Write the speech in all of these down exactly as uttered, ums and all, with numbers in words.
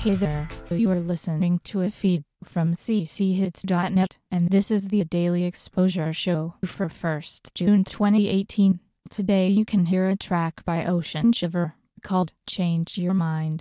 Hey there, you are listening to a feed from c c hits dot net, and this is the Daily Exposure Show for first of June twenty eighteen. Today you can hear a track by Ocean Shiver, called Change Your Mind.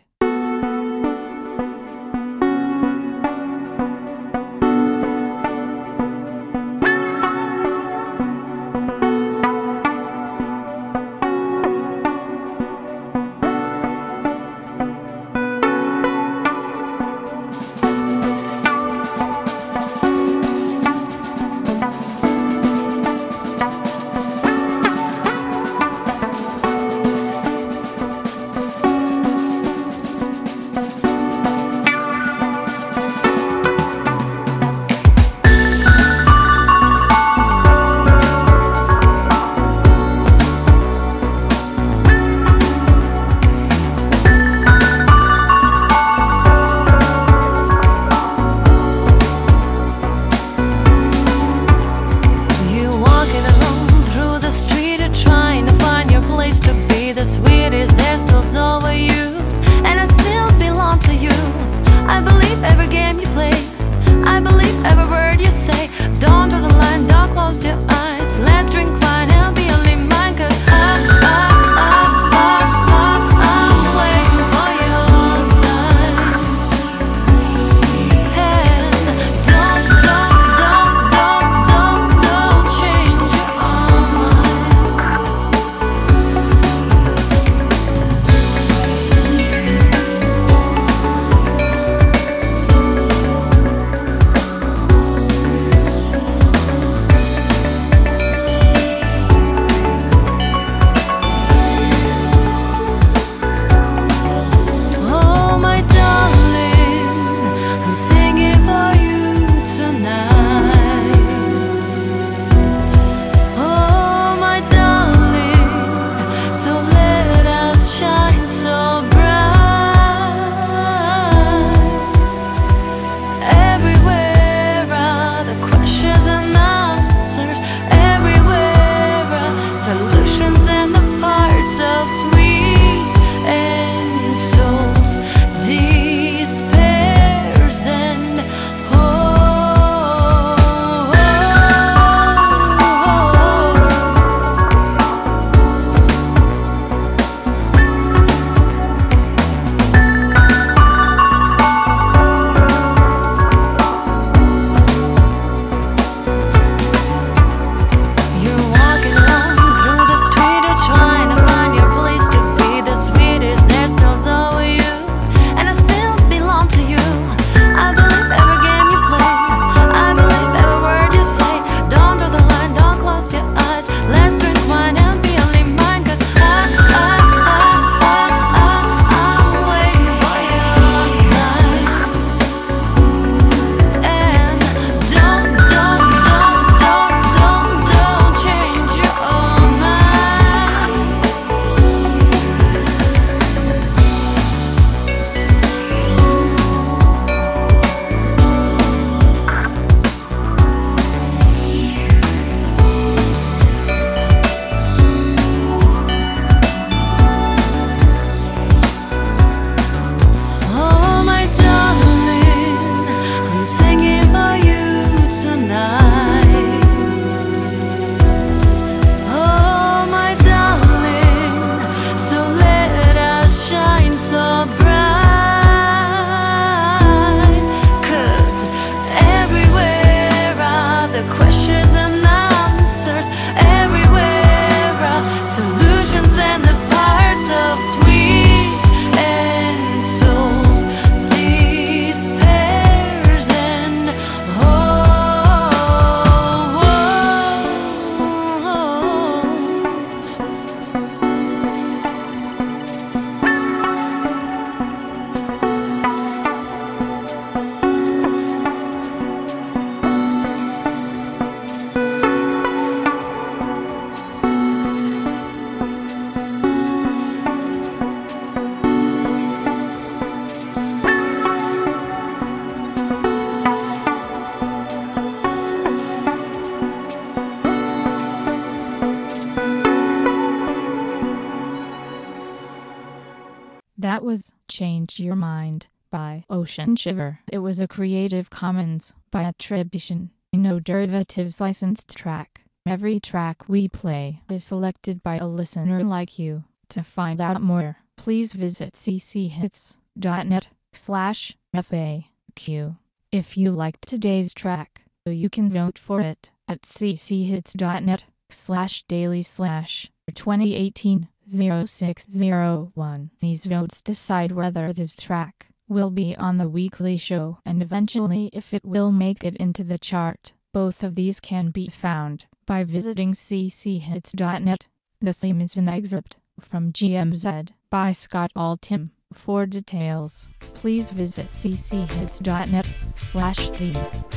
That was Change Your Mind by Ocean Shiver. It was a Creative Commons by attribution, no derivatives licensed track. Every track we play is selected by a listener like you. To find out more, please visit cchits.net slash FAQ. If you liked today's track, you can vote for it at cchits.net slash daily slash 2018 0601. These votes decide whether this track will be on the weekly show and eventually if it will make it into the chart. Both of these can be found by visiting cchits.net. The theme is an excerpt from G M Z by Scott Altham. For details, please visit cchits.net slash theme.